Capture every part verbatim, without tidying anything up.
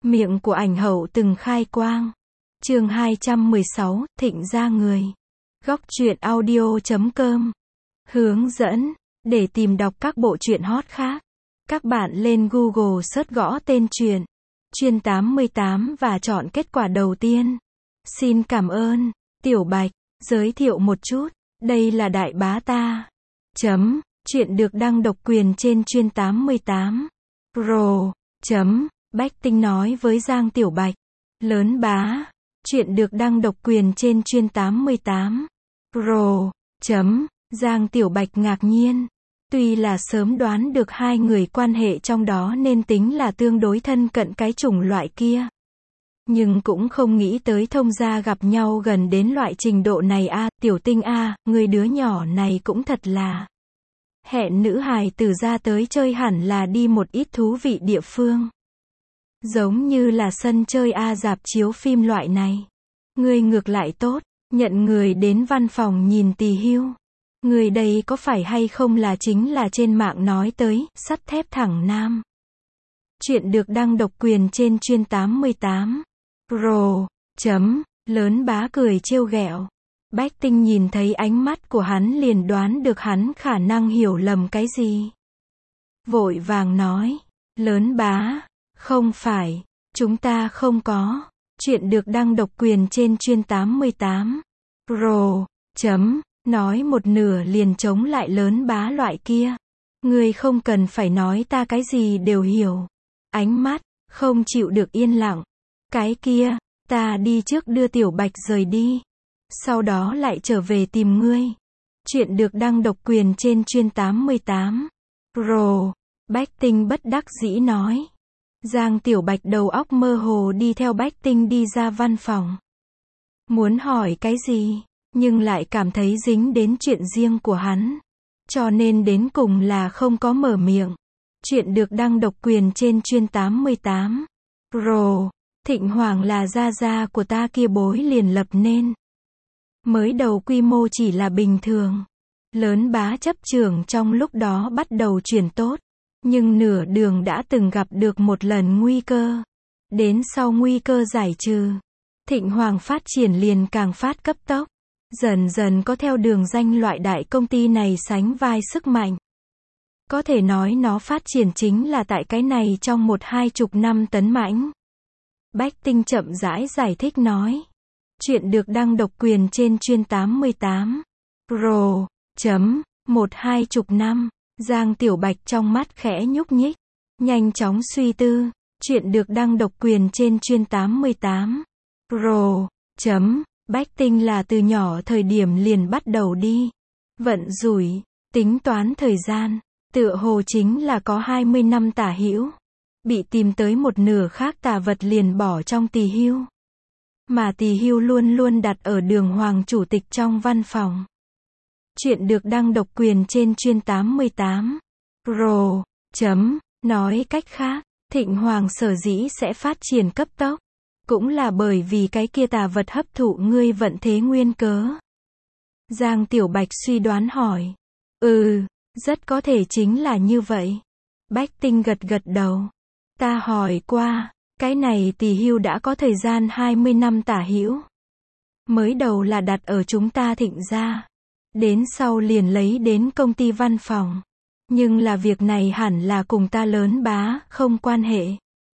Miệng của ảnh hậu từng khai quang. Chương hai trăm mười sáu, Thịnh gia người. Góc truyện audio chấm com. Hướng dẫn. Để tìm đọc các bộ truyện hot khác, các bạn lên Google search gõ tên truyện Chuyên tám mươi tám và chọn kết quả đầu tiên. Xin cảm ơn. Tiểu Bạch. Giới thiệu một chút. Đây là đại bá ta. Chấm. Chuyện được đăng độc quyền trên Chuyên tám mươi tám. Pro. Chấm. Bách Tinh nói với Giang Tiểu Bạch. Lớn bá. Chuyện được đăng độc quyền trên Chuyên tám mươi tám. Pro. Chấm. Giang Tiểu Bạch ngạc nhiên. Tuy là sớm đoán được hai người quan hệ trong đó nên tính là tương đối thân cận cái chủng loại kia, nhưng cũng không nghĩ tới thông gia gặp nhau gần đến loại trình độ này a. À, Tiểu Tinh a, à, người đứa nhỏ này cũng thật là hẹn nữ hài tử ra tới chơi, hẳn là đi một ít thú vị địa phương, giống như là sân chơi a, rạp chiếu phim loại này. Ngươi ngược lại tốt, nhận người đến văn phòng nhìn tỳ hưu. Người đây có phải hay không là chính là trên mạng nói tới sắt thép thẳng nam. Chuyện được đăng độc quyền trên Chuyên tám mươi tám. Pro. Chấm. Lớn bá cười trêu ghẹo. Bách Tinh nhìn thấy ánh mắt của hắn liền đoán được hắn khả năng hiểu lầm cái gì. Vội vàng nói. Lớn bá. Không phải. Chúng ta không có. Chuyện được đăng độc quyền trên Chuyên tám mươi tám. Pro. Chấm. Nói một nửa liền chống lại lớn bá loại kia. Ngươi không cần phải nói, ta cái gì đều hiểu. Ánh mắt, không chịu được yên lặng. Cái kia, ta đi trước đưa Tiểu Bạch rời đi. Sau đó lại trở về tìm ngươi. Chuyện được đăng độc quyền trên Chuyên tám mươi tám. Pro. Bách Tinh bất đắc dĩ nói. Giang Tiểu Bạch đầu óc mơ hồ đi theo Bách Tinh đi ra văn phòng. Muốn hỏi cái gì, nhưng lại cảm thấy dính đến chuyện riêng của hắn, cho nên đến cùng là không có mở miệng. Chuyện được đăng độc quyền trên Chuyên tám mươi tám. Pro. Thịnh Hoàng là gia gia của ta kia bối liền lập nên. Mới đầu quy mô chỉ là bình thường. Lớn bá chấp trưởng trong lúc đó bắt đầu chuyển tốt, nhưng nửa đường đã từng gặp được một lần nguy cơ. Đến sau nguy cơ giải trừ, Thịnh Hoàng phát triển liền càng phát cấp tốc. Dần dần có theo đường danh loại đại công ty này sánh vai sức mạnh. Có thể nói nó phát triển chính là tại cái này trong một hai chục năm tấn mãnh. Bách Tinh chậm rãi giải thích nói. Chuyện được đăng độc quyền trên Chuyên tám mươi tám. Pro. Chấm. Một hai chục năm. Giang Tiểu Bạch trong mắt khẽ nhúc nhích. Nhanh chóng suy tư. Chuyện được đăng độc quyền trên Chuyên tám mươi tám. Pro. Chấm. Bách Tinh là từ nhỏ thời điểm liền bắt đầu đi vận rủi, tính toán thời gian, tựa hồ chính là có hai mươi năm tả hữu. Bị tìm tới một nửa khác tà vật liền bỏ trong tỳ hưu. Mà tỳ hưu luôn luôn đặt ở Đường Hoàng chủ tịch trong văn phòng. Chuyện được đăng độc quyền trên Chuyên tám mươi tám. Pro. Chấm. Nói cách khác, Thịnh Hoàng sở dĩ sẽ phát triển cấp tốc, cũng là bởi vì cái kia tà vật hấp thụ ngươi vận thế nguyên cớ. Giang Tiểu Bạch suy đoán hỏi. Ừ, rất có thể chính là như vậy. Bách Tinh gật gật đầu. Ta hỏi qua, cái này tỳ hưu đã có thời gian hai mươi năm tả hữu. Mới đầu là đặt ở chúng ta Thịnh gia, đến sau liền lấy đến công ty văn phòng. Nhưng là việc này hẳn là cùng ta lớn bá không quan hệ.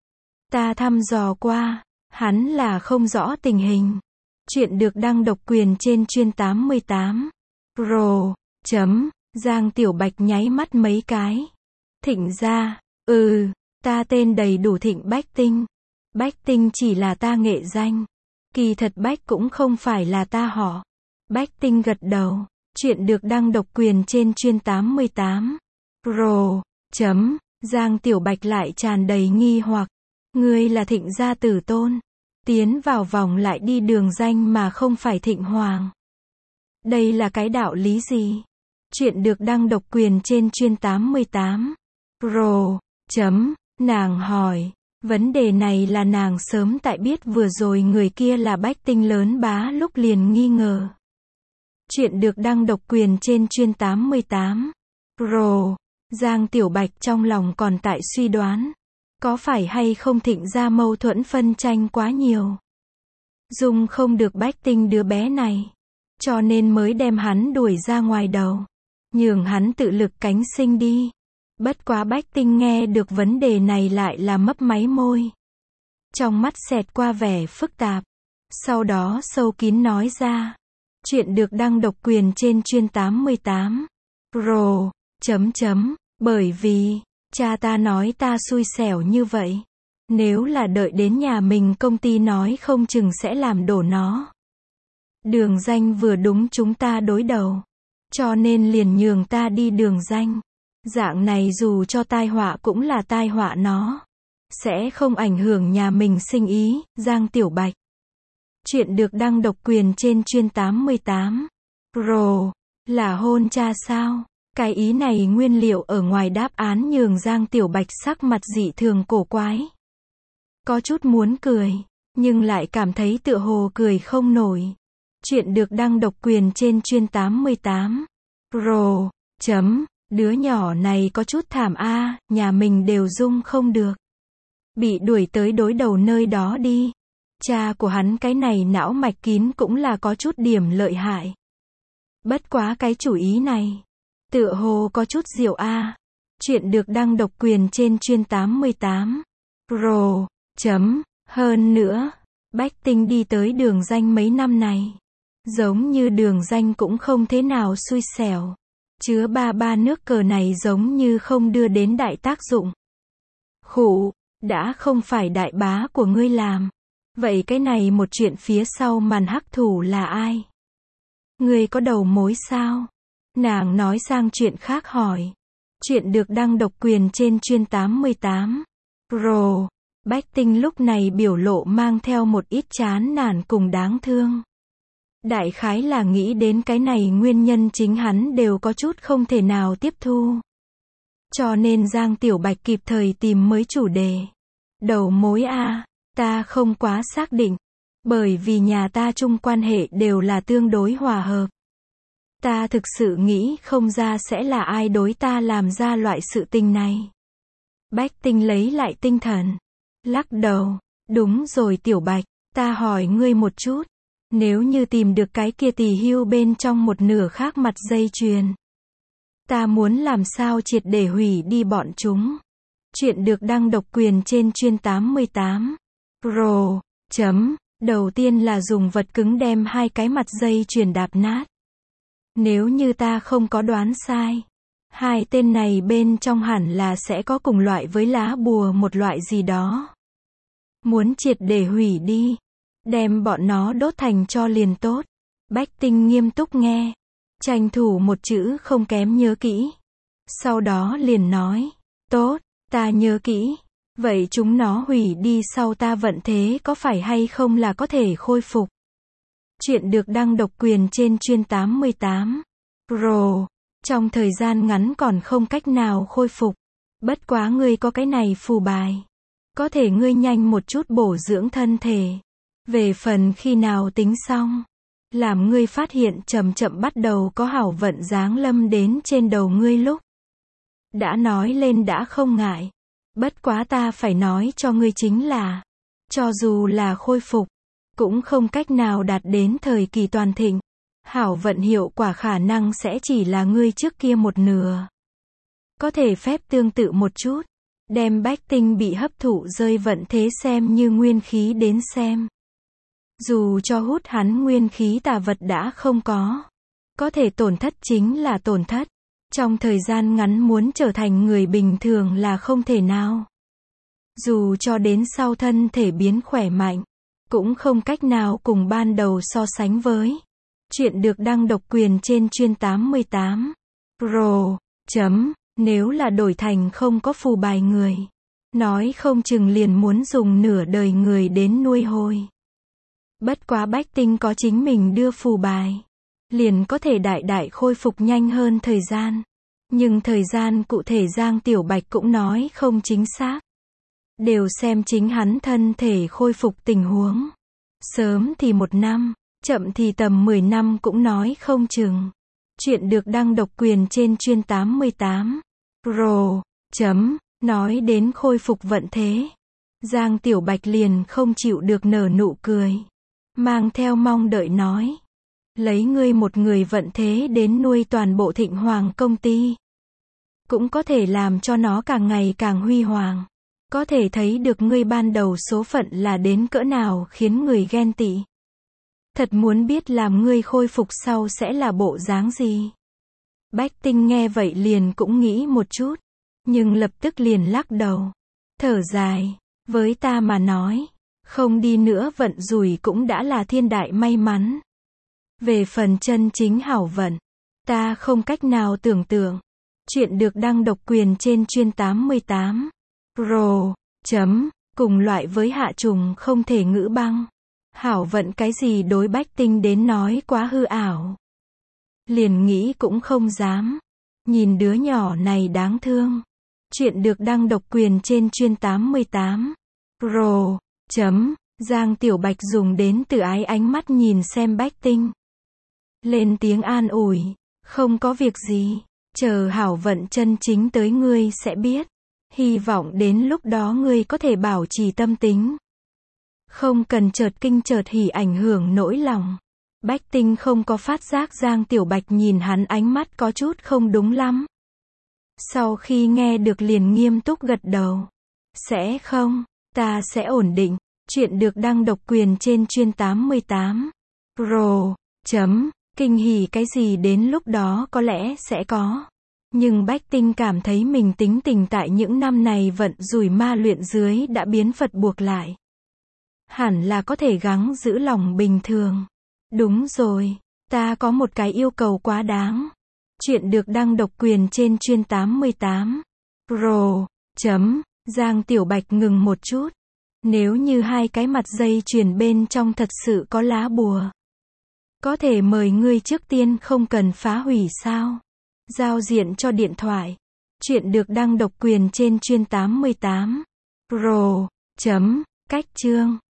Ta thăm dò qua, hắn là không rõ tình hình. Chuyện được đăng độc quyền trên Chuyên tám mươi tám. Pro. Chấm. Giang Tiểu Bạch nháy mắt mấy cái. Thịnh gia. Ừ, ta tên đầy đủ Thịnh Bách Tinh. Bách Tinh chỉ là ta nghệ danh. Kỳ thật Bách cũng không phải là ta họ. Bách Tinh gật đầu. Chuyện được đăng độc quyền trên Chuyên tám mươi tám. Pro. Chấm. Giang Tiểu Bạch lại tràn đầy nghi hoặc. Ngươi là Thịnh gia tử tôn, tiến vào vòng lại đi đường danh mà không phải Thịnh Hoàng. Đây là cái đạo lý gì? Chuyện được đăng độc quyền trên Chuyên tám mươi tám. Pro. Chấm. Nàng hỏi. Vấn đề này là nàng sớm tại biết vừa rồi người kia là Bách Tinh lớn bá lúc liền nghi ngờ. Chuyện được đăng độc quyền trên Chuyên tám mươi tám. Pro. Giang Tiểu Bạch trong lòng còn tại suy đoán. Có phải hay không Thịnh gia mâu thuẫn phân tranh quá nhiều? Dung không được Bách Tinh đứa bé này, cho nên mới đem hắn đuổi ra ngoài đầu, nhường hắn tự lực cánh sinh đi. Bất quá Bách Tinh nghe được vấn đề này lại là mấp máy môi. Trong mắt xẹt qua vẻ phức tạp. Sau đó sâu kín nói ra. Chuyện được đăng độc quyền trên chuyên tám mươi tám. Rồ, chấm chấm, bởi vì, cha ta nói ta xui xẻo như vậy. Nếu là đợi đến nhà mình công ty nói không chừng sẽ làm đổ nó. Đường danh vừa đúng chúng ta đối đầu. Cho nên liền nhường ta đi đường danh. Dạng này dù cho tai họa cũng là tai họa nó. Sẽ không ảnh hưởng nhà mình sinh ý, Giang Tiểu Bạch. Chuyện được đăng độc quyền trên chuyên tám mươi tám. Rồ, là hôn cha sao? Cái ý này nguyên liệu ở ngoài đáp án nhường Giang Tiểu Bạch sắc mặt dị thường cổ quái. Có chút muốn cười, nhưng lại cảm thấy tựa hồ cười không nổi. Chuyện được đăng độc quyền trên chuyên tám mươi tám. Rồ, chấm, đứa nhỏ này có chút thảm a, nhà mình đều dung không được. Bị đuổi tới đối đầu nơi đó đi. Cha của hắn cái này não mạch kín cũng là có chút điểm lợi hại. Bất quá cái chủ ý này, tựa hồ có chút diệu a. Chuyện được đăng độc quyền trên chuyên tám mươi tám. Rồ, chấm, hơn nữa, Bách Tinh đi tới đường danh mấy năm này. Giống như đường danh cũng không thế nào xui xẻo. Chứa ba ba nước cờ này giống như không đưa đến đại tác dụng. Khụ, đã không phải đại bá của ngươi làm. Vậy cái này một chuyện phía sau màn hắc thủ là ai? Ngươi có đầu mối sao? Nàng nói sang chuyện khác hỏi. Chuyện được đăng độc quyền trên chuyên tám mươi tám. Rồ, Bách Tinh lúc này biểu lộ mang theo một ít chán nản cùng đáng thương. Đại khái là nghĩ đến cái này nguyên nhân chính hắn đều có chút không thể nào tiếp thu. Cho nên Giang Tiểu Bạch kịp thời tìm mới chủ đề. Đầu mối a, ta không quá xác định. Bởi vì nhà ta chung quan hệ đều là tương đối hòa hợp. Ta thực sự nghĩ không ra sẽ là ai đối ta làm ra loại sự tình này. Bách Tinh lấy lại tinh thần. Lắc đầu. Đúng rồi Tiểu Bạch, ta hỏi ngươi một chút. Nếu như tìm được cái kia tỳ hưu bên trong một nửa khác mặt dây chuyền, ta muốn làm sao triệt để hủy đi bọn chúng. Chuyện được đăng độc quyền trên chuyên tám mươi tám. Rồ, chấm, đầu tiên là dùng vật cứng đem hai cái mặt dây chuyền đạp nát. Nếu như ta không có đoán sai, hai tên này bên trong hẳn là sẽ có cùng loại với lá bùa một loại gì đó. Muốn triệt để hủy đi, đem bọn nó đốt thành cho liền tốt. Bách Tinh nghiêm túc nghe, tranh thủ một chữ không kém nhớ kỹ. Sau đó liền nói, tốt, ta nhớ kỹ. Vậy chúng nó hủy đi sau ta vận thế có phải hay không là có thể khôi phục? Chuyện được đăng độc quyền trên chuyên tám mươi tám. Rồ, trong thời gian ngắn còn không cách nào khôi phục. Bất quá ngươi có cái này phù bài. Có thể ngươi nhanh một chút bổ dưỡng thân thể. Về phần khi nào tính xong, làm ngươi phát hiện chậm chậm bắt đầu có hảo vận giáng lâm đến trên đầu ngươi lúc. Đã nói lên đã không ngại. Bất quá ta phải nói cho ngươi chính là, cho dù là khôi phục, cũng không cách nào đạt đến thời kỳ toàn thịnh. Hảo vận hiệu quả khả năng sẽ chỉ là ngươi trước kia một nửa. Có thể phép tương tự một chút, đem Bách Tinh bị hấp thụ rơi vận thế xem như nguyên khí đến xem. Dù cho hút hắn nguyên khí tà vật đã không có, có thể tổn thất chính là tổn thất. Trong thời gian ngắn muốn trở thành người bình thường là không thể nào. Dù cho đến sau thân thể biến khỏe mạnh, cũng không cách nào cùng ban đầu so sánh với. Chuyện được đăng độc quyền trên chuyên tám mươi tám. Rồ, chấm, nếu là đổi thành không có phù bài người, nói không chừng liền muốn dùng nửa đời người đến nuôi hồi. Bất quá Bách Tinh có chính mình đưa phù bài, liền có thể đại đại khôi phục nhanh hơn thời gian. Nhưng thời gian cụ thể Giang Tiểu Bạch cũng nói không chính xác. Đều xem chính hắn thân thể khôi phục tình huống. Sớm thì một năm, chậm thì tầm mười năm cũng nói không chừng. Chuyện được đăng độc quyền trên chuyên tám mươi tám. Rồ, chấm, Nói đến khôi phục vận thế, Giang Tiểu Bạch liền không chịu được nở nụ cười, mang theo mong đợi nói. Lấy ngươi một người vận thế đến nuôi toàn bộ Thịnh Hoàng công ty, cũng có thể làm cho nó càng ngày càng huy hoàng. Có thể thấy được ngươi ban đầu số phận là đến cỡ nào khiến người ghen tị. Thật muốn biết làm ngươi khôi phục sau sẽ là bộ dáng gì. Bách Tinh nghe vậy liền cũng nghĩ một chút, nhưng lập tức liền lắc đầu, thở dài, với ta mà nói, không đi nữa vận rủi cũng đã là thiên đại may mắn. Về phần chân chính hảo vận, ta không cách nào tưởng tượng. Chuyện được đăng độc quyền trên chuyên tám mươi tám. Pro. Chấm. Cùng loại với hạ trùng không thể ngữ băng. Hảo vận cái gì đối Bách Tinh đến nói quá hư ảo. Liền nghĩ cũng không dám. Nhìn đứa nhỏ này đáng thương. Chuyện được đăng độc quyền trên chuyên tám mươi tám. Pro. Chấm. Giang Tiểu Bạch dùng đến từ ái ánh mắt nhìn xem Bách Tinh. Lên tiếng an ủi. Không có việc gì. Chờ hảo vận chân chính tới ngươi sẽ biết. Hy vọng đến lúc đó ngươi có thể bảo trì tâm tính. Không cần chợt kinh chợt hỉ ảnh hưởng nỗi lòng. Bách Tinh không có phát giác Giang Tiểu Bạch nhìn hắn ánh mắt có chút không đúng lắm. Sau khi nghe được liền nghiêm túc gật đầu. Sẽ không, ta sẽ ổn định. Chuyện được đăng độc quyền trên chuyên tám mươi tám. Pro. Chấm. Kinh hỉ cái gì đến lúc đó có lẽ sẽ có. Nhưng Bách Tinh cảm thấy mình tính tình tại những năm này vận rủi ma luyện dưới đã biến Phật buộc lại. Hẳn là có thể gắng giữ lòng bình thường. Đúng rồi, ta có một cái yêu cầu quá đáng. Chuyện được đăng độc quyền trên chuyên tám mươi tám. Pro. Chấm. Giang Tiểu Bạch ngừng một chút. Nếu như hai cái mặt dây chuyền bên trong thật sự có lá bùa, có thể mời ngươi trước tiên không cần phá hủy sao? Giao diện cho điện thoại. Chuyện được đăng độc quyền trên chuyên tám mươi tám. Pro. Chấm. Cách chương.